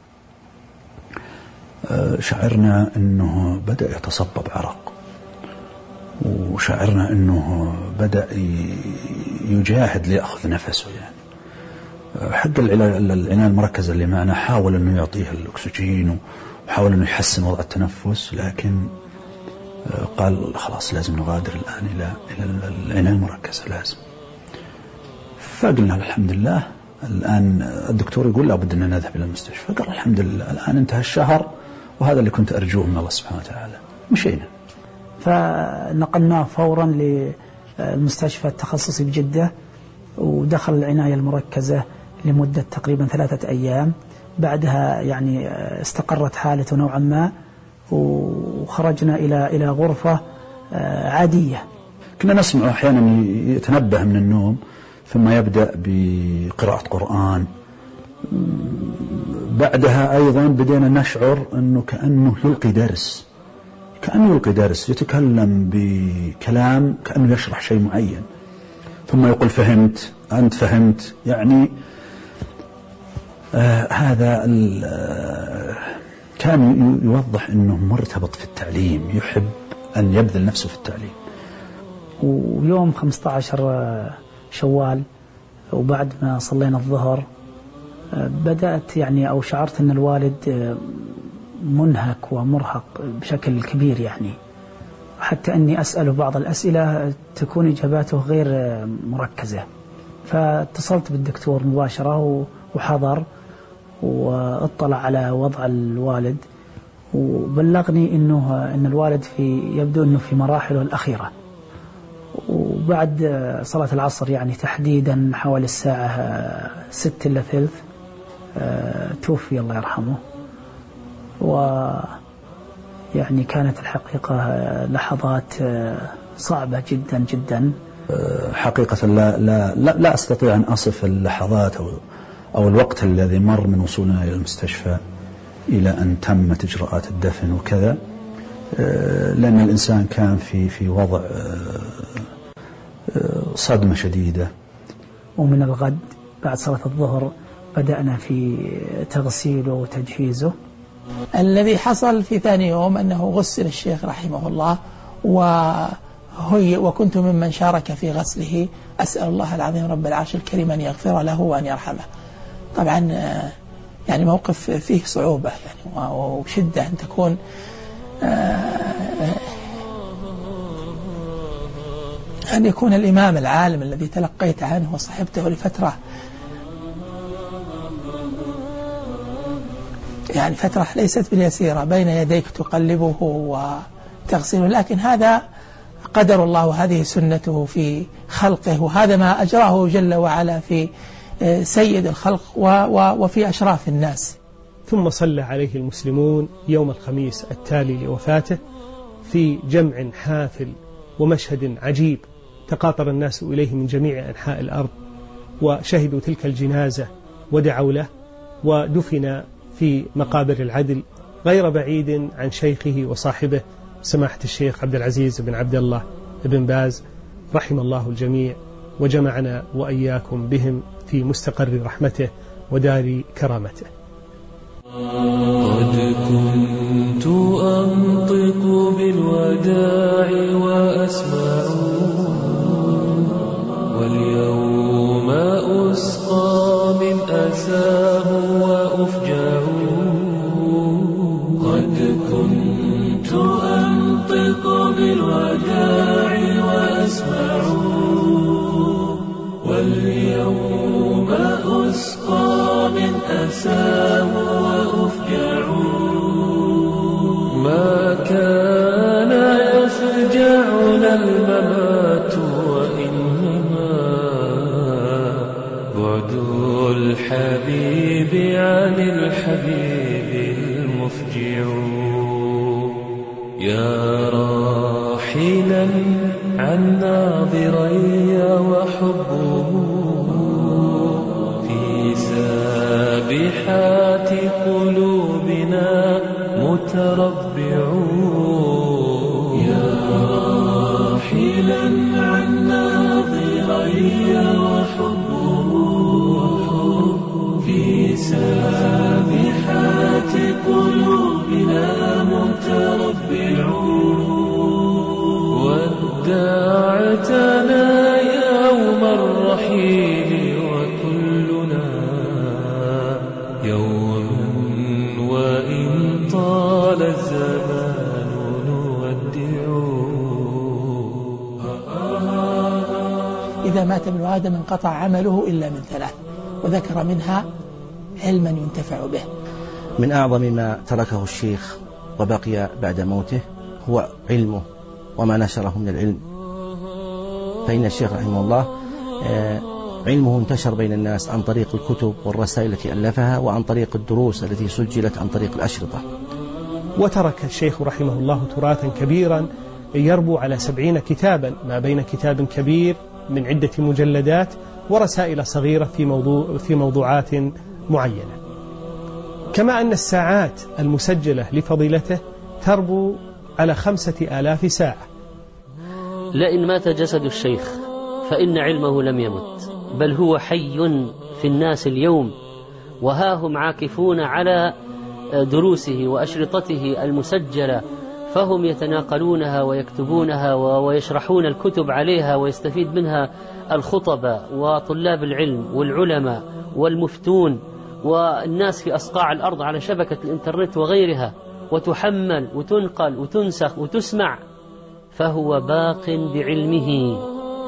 شعرنا أنه بدأ يتصبب عرق، وشعرنا أنه بدأ يجاهد ليأخذ نفسه. يعني حق العناية المركزة اللي معنا حاول أنه يعطيه الأكسجين وحاول أنه يحسن وضع التنفس، لكن قال خلاص لازم نغادر الآن إلى إلى العناية المركزة لازم. فقلنا الحمد لله الآن الدكتور يقول لابد أن نذهب إلى المستشفى. قال الحمد لله الآن انتهى الشهر وهذا اللي كنت أرجوه من الله سبحانه وتعالى. مشينا، فنقلناه فورا للمستشفى التخصصي بجدة، ودخل العناية المركزة لمدة تقريبا ثلاثة أيام. بعدها يعني استقرت حالته نوعا ما، وخرجنا إلى إلى غرفة عادية. كنا نسمع أحيانا يتنبه من النوم ثم يبدأ بقراءة قرآن. بعدها أيضا بدينا نشعر أنه كأنه يلقي درس، كأنه يلقي درس، يتكلم بكلام كأنه يشرح شيء معين، ثم يقول فهمت، أنت فهمت. يعني آه هذا آه كان يوضح أنه مرتبط في التعليم، يحب أن يبذل نفسه في التعليم. ويوم خمسة عشر شوال وبعد ما صلينا الظهر بدأت يعني أو شعرت أن الوالد منهك ومرهق بشكل كبير، يعني حتى أني أسأله بعض الأسئلة تكون إجاباته غير مركزة. فاتصلت بالدكتور مباشرة وحضر واطلع على وضع الوالد، وبلغني أنه أن الوالد في يبدو أنه في مراحله الأخيرة. وبعد صلاة العصر يعني تحديدا حوالي الساعة ست إلا ثلث توفي الله يرحمه. ويعني كانت الحقيقة لحظات صعبة جدا جدا. حقيقة لا, لا, لا, لا أستطيع أن أصف اللحظات أو, أو الوقت الذي مر من وصولنا إلى المستشفى إلى أن تمت إجراءات الدفن وكذا، لأن الإنسان كان في في وضع صدمة شديدة. ومن الغد بعد صلاة الظهر بدأنا في تغسيله وتجهيزه. الذي حصل في ثاني يوم أنه غسل الشيخ رحمه الله، هي وكنت ممن شارك في غسله، أسأل الله العظيم رب العرش الكريم أن يغفر له وأن يرحمه. طبعا يعني موقف فيه صعوبة يعني وشدة أن تكون أن يكون الإمام العالم الذي تلقيت عنه وصحبته لفترة يعني فترة ليست باليسيرة بين يديك تقلبه وتغسله، لكن هذا قدر الله وهذه سنته في خلقه، وهذا ما أجراه جل وعلا في سيد الخلق وفي أشراف الناس. ثم صلى عليه المسلمون يوم الخميس التالي لوفاته في جمع حافل ومشهد عجيب، تقاطر الناس إليه من جميع أنحاء الأرض وشهدوا تلك الجنازة ودعوا له، ودفن في مقابر العدل غير بعيد عن شيخه وصاحبه سماحة الشيخ عبد العزيز بن عبد الله بن باز رحم الله الجميع، وجمعنا وإياكم بهم في مستقر رحمته ودار كرامته. قد كنت أنطق بالوداع وأسمع، واليوم أسقى من أساه وأفجع. قد كنت أنطق بالوداع وأسمع، واليوم أسقى من أساه وأفجع. ما كان يفجعنا الممات، وإنما بعد الحبيب عن الحبيب المفجع. يا راحلا عن ناظري وحبه في سابحات قلوبنا متربع. يا راحلا عن ناظري وحبه في سابحات قلوبنا متربع. ودعتنا يوم الرحيل وكلنا يوما وإن طال الزمان نودع. إذا مات ابن آدم انقطع عمله إلا من ثلاث، وذكر منها علما ينتفع به. من أعظم ما تركه الشيخ وبقي بعد موته هو علمه وما نشره من العلم، فإن الشيخ رحمه الله علمه انتشر بين الناس عن طريق الكتب والرسائل التي ألفها، وعن طريق الدروس التي سجلت عن طريق الأشرطة. وترك الشيخ رحمه الله تراثا كبيرا يربو على سبعين كتابا، ما بين كتاب كبير من عدة مجلدات ورسائل صغيرة في موضوع في موضوعات معينة. كما أن الساعات المسجلة لفضيلته تربو على خمسة آلاف ساعة. لئن مات جسد الشيخ فإن علمه لم يمت، بل هو حي في الناس اليوم، وها هم عاكفون على دروسه وأشرطته المسجلة، فهم يتناقلونها ويكتبونها ويشرحون الكتب عليها، ويستفيد منها الخطباء وطلاب العلم والعلماء والمفتون والناس في أصقاع الأرض على شبكة الإنترنت وغيرها، وتحمل وتنقل وتنسخ وتسمع، فهو باق بعلمه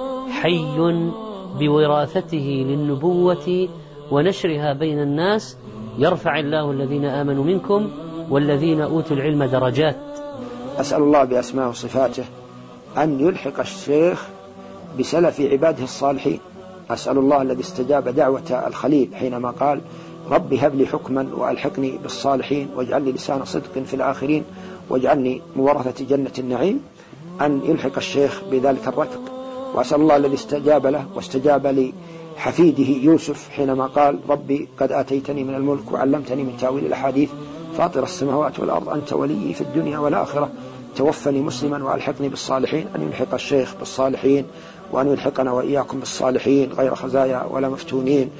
حي بوراثته للنبوة ونشرها بين الناس. يرفع الله الذين آمنوا منكم والذين أوتوا العلم درجات. أسأل الله بأسماء وصفاته أن يلحق الشيخ بسلف عباده الصالحين. أسأل الله الذي استجاب دعوة الخليل حينما قال رب هب لي حكما وألحقني بالصالحين واجعل لي لسان صدق في الآخرين واجعلني مورثة جنة النعيم، أن يلحق الشيخ بذلك الركب. وأسأل الله الذي استجاب له واستجاب لحفيده يوسف حينما قال ربي قد آتيتني من الملك وعلمتني من تأويل الأحاديث فاطر السماوات والأرض أنت ولي في الدنيا والآخرة توفني مسلما وألحقني بالصالحين. أن يلحق الشيخ بالصالحين، وأن يلحقنا وإياكم بالصالحين غير خزايا ولا مفتونين.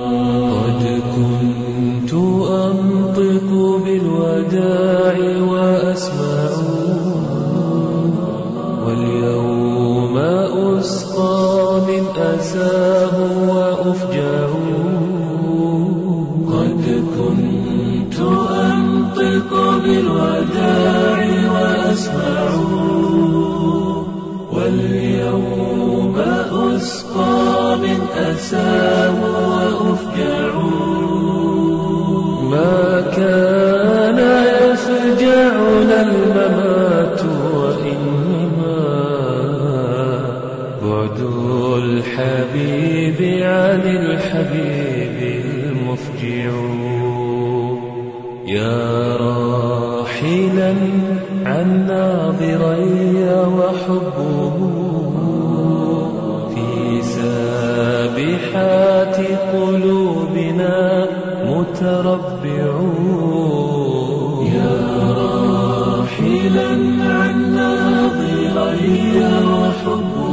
قد كنت أنطق بالوداع وأسمع، واليوم أسقى من أساه وأفجع قد كنت أنطق بالوداع وأسمع واليوم أسقى من أساه وأفجع ما كان يفجعنا الممات وإنما بعد الحبيب عن الحبيب المفجع يا راحلا عن ناظري وحبه في سابحات قلوبنا متربع يا راحلا عن ناظري وحبه